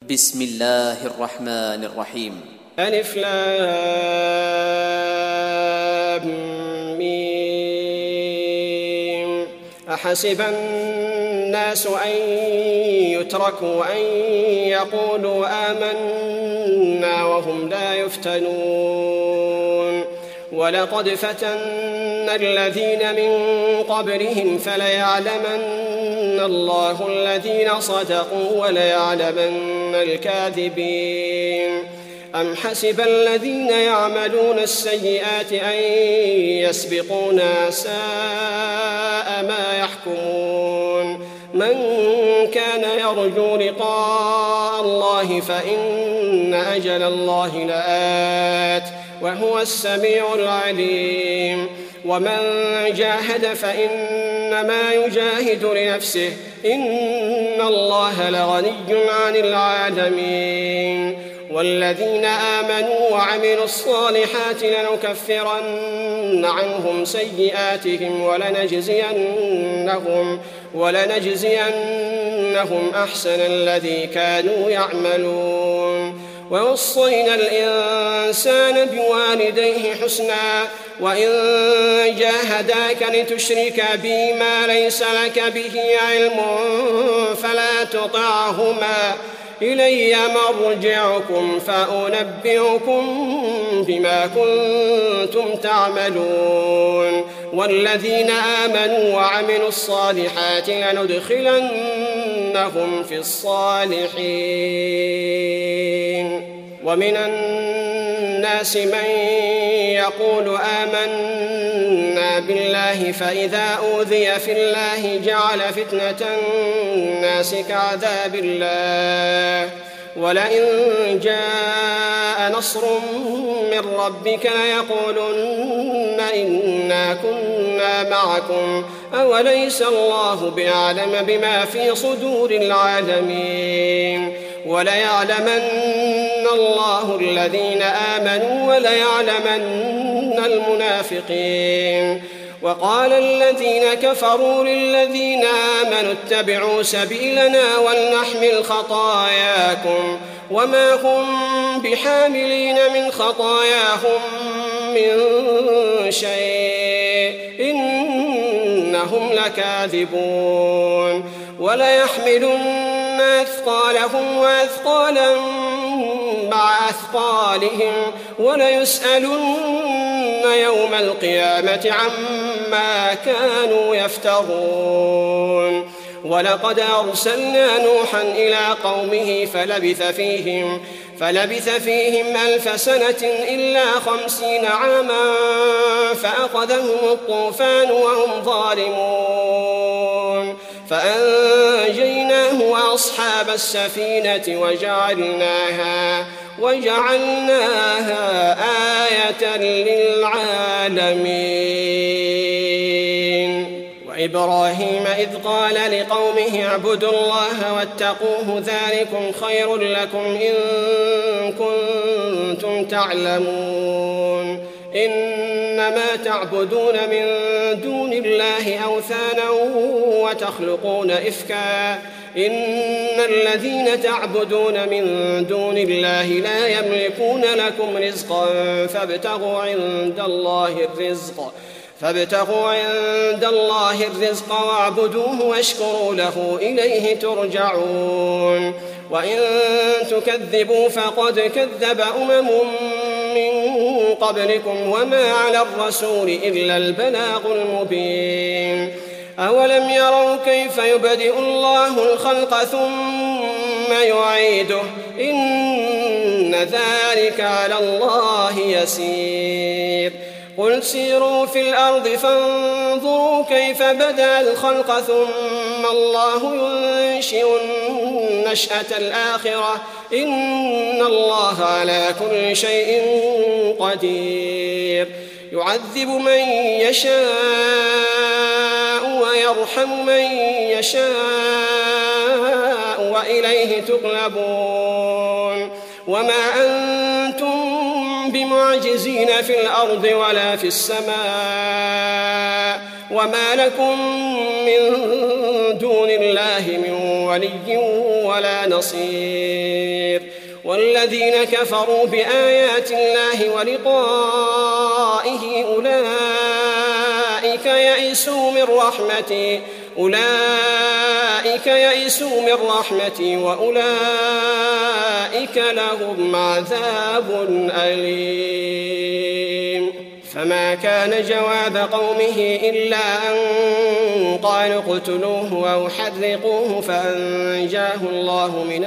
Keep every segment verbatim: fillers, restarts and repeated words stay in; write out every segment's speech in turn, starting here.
بسم الله الرحمن الرحيم. ألف لام ميم. أحسب الناس أن يتركوا أن يقولوا آمنا وهم لا يفتنون ولقد فتنا الذين من قبلهم فليعلمن الله الذين صدقوا وليعلمن الكاذبين. أم حسب الذين يعملون السيئات أن يسبقونا ساء ما يحكمون. من كان يرجو لقاء الله فإن أجل الله لآت وهو السميع العليم. ومن جاهد فإنما يجاهد لنفسه إن الله لغني عن العالمين. والذين آمنوا وعملوا الصالحات لنكفرن عنهم سيئاتهم ولنجزينهم, ولنجزينهم أحسن الذي كانوا يعملون. ووصينا الإنسان بوالديه حسنا وإن جاهداك لتشرك بي ما ليس لك به علم فلا تطعهما إلي مرجعكم فأنبئكم بما كنتم تعملون. والذين آمنوا وعملوا الصالحات لندخلنهم في الصالحين. ومن الناس من يقول آمنا بالله فإذا أوذي في الله جعل فتنة الناس كعذاب الله ولئن جاء نصر من ربك ليقولن إنا كنا معكم أوليس الله بأعلم بما في صدور العالمين. وليعلمن الله الذين آمنوا وليعلمن المنافقين. وقال الذين كفروا للذين آمنوا اتبعوا سبيلنا ولنحمل خطاياكم وما هم بحاملين من خطاياهم من شيء إنهم لكاذبون. وليحملن أثقالهم وأثقالا مع أثقالهم وليسألن يوم القيامة عما كانوا يفترون. ولقد أرسلنا نوحا إلى قومه فلبث فيهم, فلبث فيهم ألف سنة إلا خمسين عاما فأخذهم الطوفان وهم ظالمون فأنجيناه وأصحاب السفينة وجعلناها, وجعلناها آية للعالمين. وإبراهيم إذ قال لقومه اعبدوا الله واتقوه ذلكم خير لكم إن كنتم تعلمون. إنما تعبدون من دون الله أوثانا وتخلقون إفكا إن الذين تعبدون من دون الله لا يملكون لكم رزقا فابتغوا عند الله الرزق فابتغوا عند الله الرزق واعبدوه واشكروا له إليه ترجعون. وإن تكذبوا فقد كذب أمم من قبلكم وما على الرسول إلا البلاغ المبين. أولم يروا كيف يبدئ الله الخلق ثم يعيده إن ذلك على الله يسير. قل سيروا في الأرض فانظروا كيف بدأ الخلق ثم الله ينشئ النشأة الآخرة إن الله على كل شيء قدير. يعذب من يشاء ويرحم من يشاء وإليه تقلبون. وما أنتم بمعجزين في الأرض ولا في السماء وما لكم من دون الله من ولي ولا نصير. والذين كفروا بآيات الله ولقائه أولئك يئسوا من رحمتي أولئك يئسوا من رحمتي وأولئك لهم عذاب أليم. فما كان جواب قومه إلا أن قالوا اقتلوه أو حرقوه فأنجاه الله من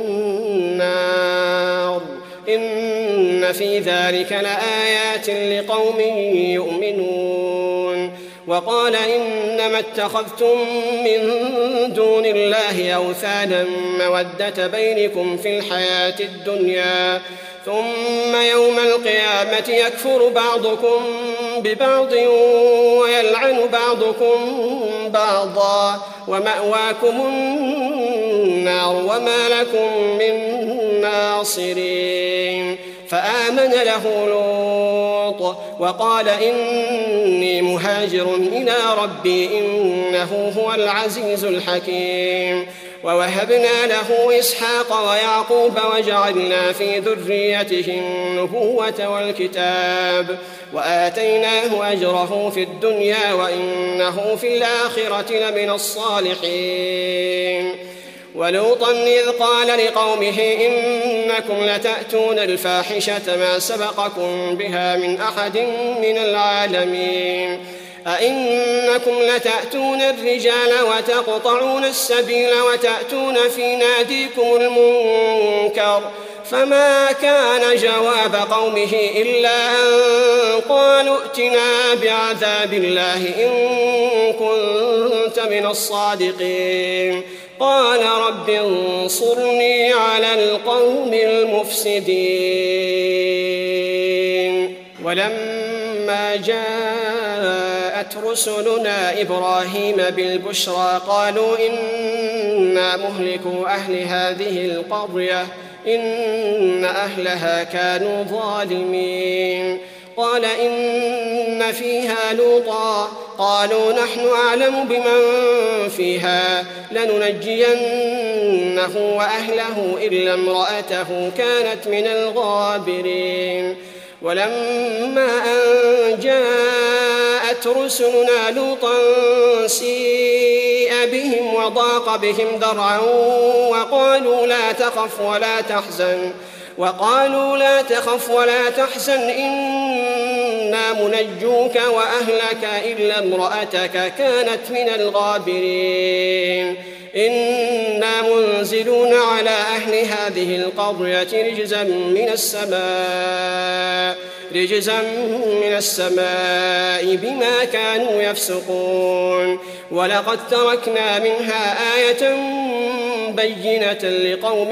النار إن في ذلك لآيات لقوم يؤمنون. وقال إنما اتخذتم من دون الله أوثانا مودة بينكم في الحياة الدنيا ثم يوم القيامة يكفر بعضكم ببعض ويلعن بعضكم بعضا ومأواكم النار وما لكم من ناصرين. فآمن له لوط وقال إني مهاجر إلى ربي إنه هو العزيز الحكيم. ووهبنا له إسحاق ويعقوب وجعلنا في ذريته النبوة والكتاب وآتيناه أجره في الدنيا وإنه في الآخرة لمن الصالحين. ولوطا إذ قال لقومه إنكم لتأتون الفاحشة ما سبقكم بها من أحد من العالمين أئنكم لتأتون الرجال وتقطعون السبيل وتأتون في ناديكم المنكر. فما كان جواب قومه إلا أن قالوا ائتنا بعذاب الله إن كنت من الصادقين. قال رب انصرني على القوم المفسدين. ولما جاءت رسلنا إبراهيم بالبشرى قالوا إنا مهلكو أهل هذه القرية إن أهلها كانوا ظالمين. قال إن فيها لوطا قالوا نحن أعلم بمن فيها لننجينه وأهله إلا امرأته كانت من الغابرين. ولما أن جاءت رسلنا لوطا سيء بهم وضاق بهم ذرعا وقالوا لا تخف ولا تحزن وقالوا لا تخف ولا تحزن إنا منجوك وأهلك إلا امرأتك كانت من الغابرين. إنا منزلون على أهل هذه القرية رجزا من السماء رجزا من السماء بما كانوا يفسقون. ولقد تركنا منها آية بينة لقوم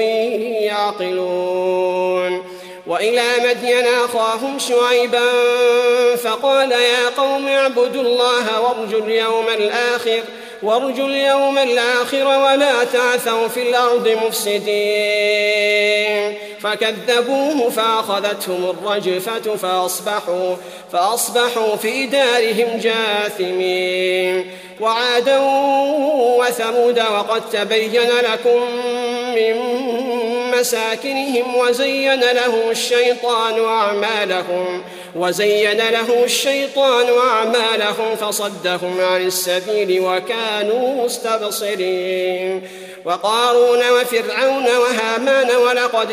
يعقلون. وإلى مدين أخاهم شعيبا فقال يا قوم اعبدوا الله وارجوا اليوم الآخر وارجوا اليوم الآخر ولا تعثوا في الأرض مفسدين. فكذبوه فأخذتهم الرجفة فأصبحوا, فأصبحوا في دارهم جاثمين. وعادا وثمود وقد تبين لكم من مساكنهم وزين له الشيطان أعمالهم وزين له الشيطان أعمالهم فصدهم عن السبيل وكانوا مستبصرين. وقارون وفرعون وهامان ولقد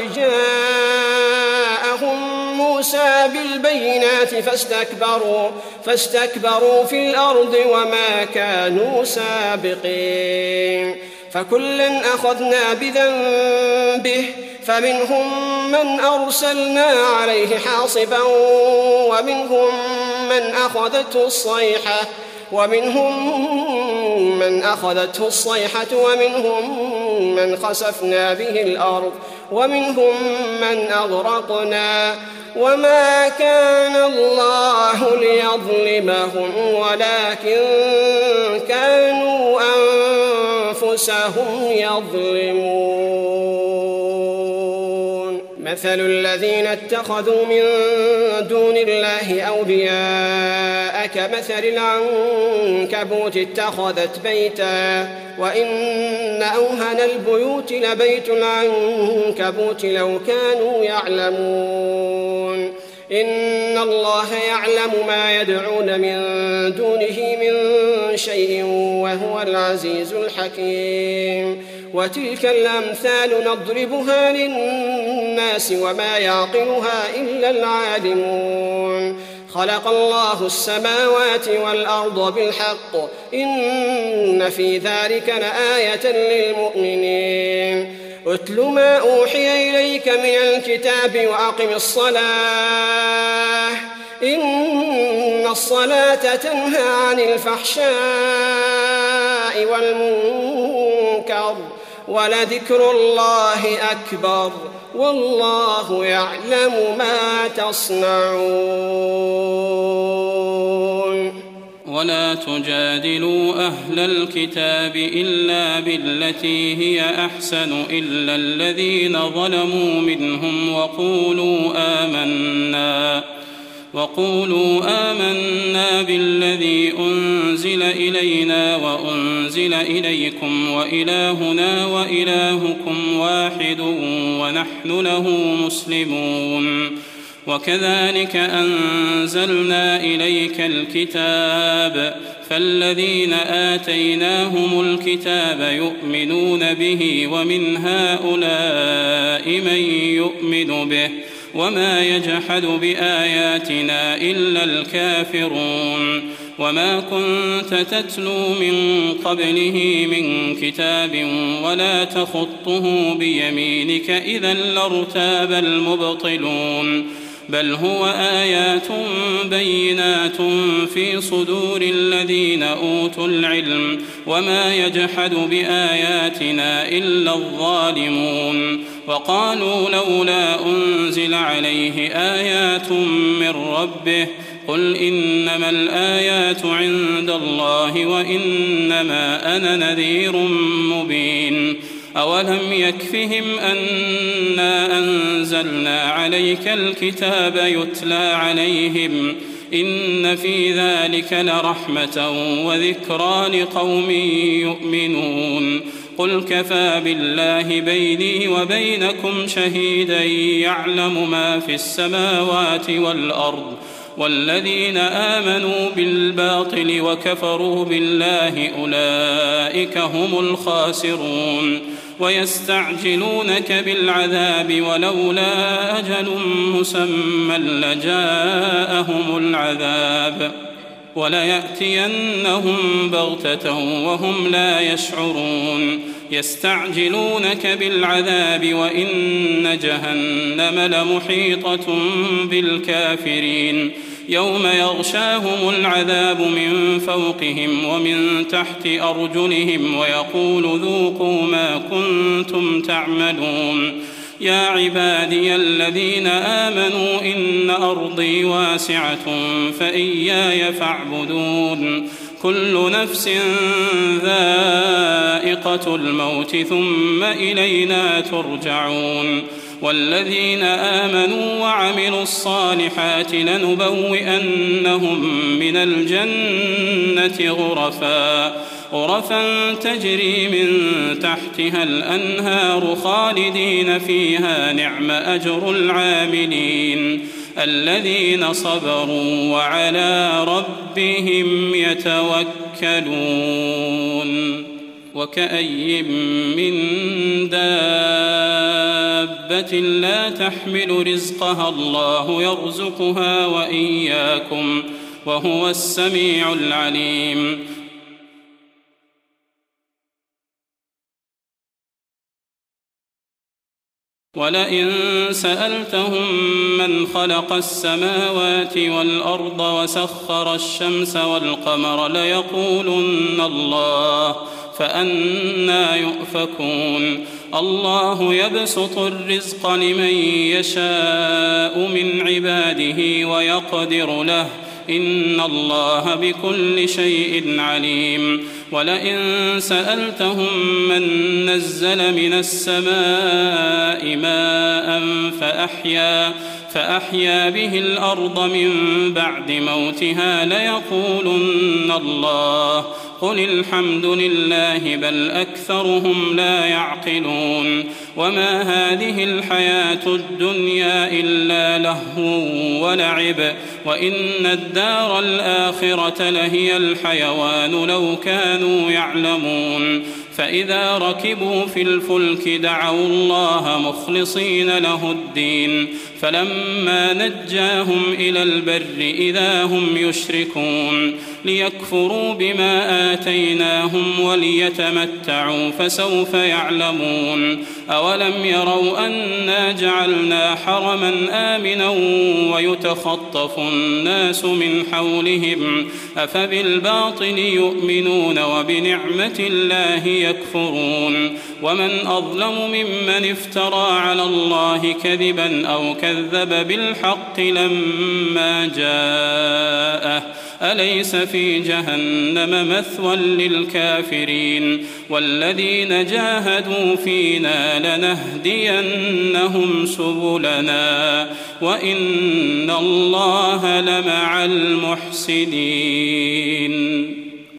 جاءهم موسى بالبينات فاستكبروا, فاستكبروا في الأرض وما كانوا سابقين. فكلا أخذنا بذنبه فمنهم من أرسلنا عليه حاصبا ومنهم من أخذته الصيحة ومنهم من أخذته الصيحة ومنهم من خسفنا به الأرض ومنهم من أغرقنا. وما كان الله ليظلمهم ولكن كانوا أنفسهم يظلمون. مثل الذين اتخذوا من دون الله أولياء كمثل العنكبوت اتخذت بيتا وإن أوهن البيوت لبيت العنكبوت لو كانوا يعلمون إن الله يعلم ما يدعون من دونه من شيء وهو العزيز الحكيم وتلك الأمثال نضربها للناس وما يعقلها إلا العالمون خلق الله السماوات والأرض بالحق إن في ذلك لآية للمؤمنين اتل ما أوحي إليك من الكتاب وأقم الصلاة إن الصلاة تنهى عن الفحشاء والمنكر ولذكر الله أكبر والله يعلم ما تصنعون ولا تجادلوا أهل الكتاب إلا بالتي هي أحسن إلا الذين ظلموا منهم وقولوا آمنا وقولوا آمنا بالذي أنزل إلينا وأنزل إليكم وإلهنا وإلهكم واحد ونحن له مسلمون وكذلك أنزلنا إليك الكتاب فالذين آتيناهم الكتاب يؤمنون به ومن هؤلاء من يؤمن به وما يجحد بآياتنا إلا الكافرون وما كنت تتلو من قبله من كتاب ولا تخطه بيمينك إذا لارتاب المبطلون بل هو آيات بينات في صدور الذين أوتوا العلم وما يجحد بآياتنا إلا الظالمون وقالوا لولا أنزل عليه آيات من ربه قل إنما الآيات عند الله وإنما أنا نذير مبين أولم يكفهم أنا أنزلنا عليك الكتاب يتلى عليهم إن في ذلك لرحمة وذكرى لقوم يؤمنون قل كفى بالله بيني وبينكم شهيدا يعلم ما في السماوات والأرض والذين آمنوا بالباطل وكفروا بالله أولئك هم الخاسرون ويستعجلونك بالعذاب ولولا أجل مسمى لجاءهم العذاب وليأتينهم بغتة وهم لا يشعرون يستعجلونك بالعذاب وإن جهنم لمحيطة بالكافرين يوم يغشاهم العذاب من فوقهم ومن تحت أرجلهم ويقول ذوقوا ما كنتم تعملون يا عبادي الذين آمنوا إن أرضي واسعة فإياي فاعبدون كل نفس ذائقة الموت ثم إلينا ترجعون والذين آمنوا وعملوا الصالحات لنبوئنهم من الجنة غرفا غرفا تجري من تحتها الأنهار خالدين فيها نعم أجر العاملين الذين صبروا وعلى ربهم يتوكلون وكأي من دابة لا تحمل رزقها الله يرزقها وإياكم وهو السميع العليم ولئن سألتهم من خلق السماوات والأرض وسخر الشمس والقمر ليقولن الله فأنى يؤفكون الله يبسط الرزق لمن يشاء من عباده ويقدر له إن الله بكل شيء عليم ولئن سألتهم من نزل من السماء ماء فأحيا فأحيا به الأرض من بعد موتها ليقولن الله قل الحمد لله بل أكثرهم لا يعقلون وما هذه الحياة الدنيا إلا لهو ولعب وإن الدار الآخرة لهي الحيوان لو كانوا يعلمون فإذا ركبوا في الفلك دعوا الله مخلصين له الدين فلما نجاهم إلى البر إذا هم يشركون ليكفروا بما آتيناهم وليتمتعوا فسوف يعلمون أولم يروا أنا جعلنا حرما آمنا ويتخطف الناس من حولهم أفبالباطل يؤمنون وبنعمة الله يكفرون ومن أظلم ممن افترى على الله كذبا أو كذب بالحق لما جاءه أليس في جهنم مثوى للكافرين والذين جاهدوا فينا لنهدينهم سبلنا وإن الله لمع المحسنين.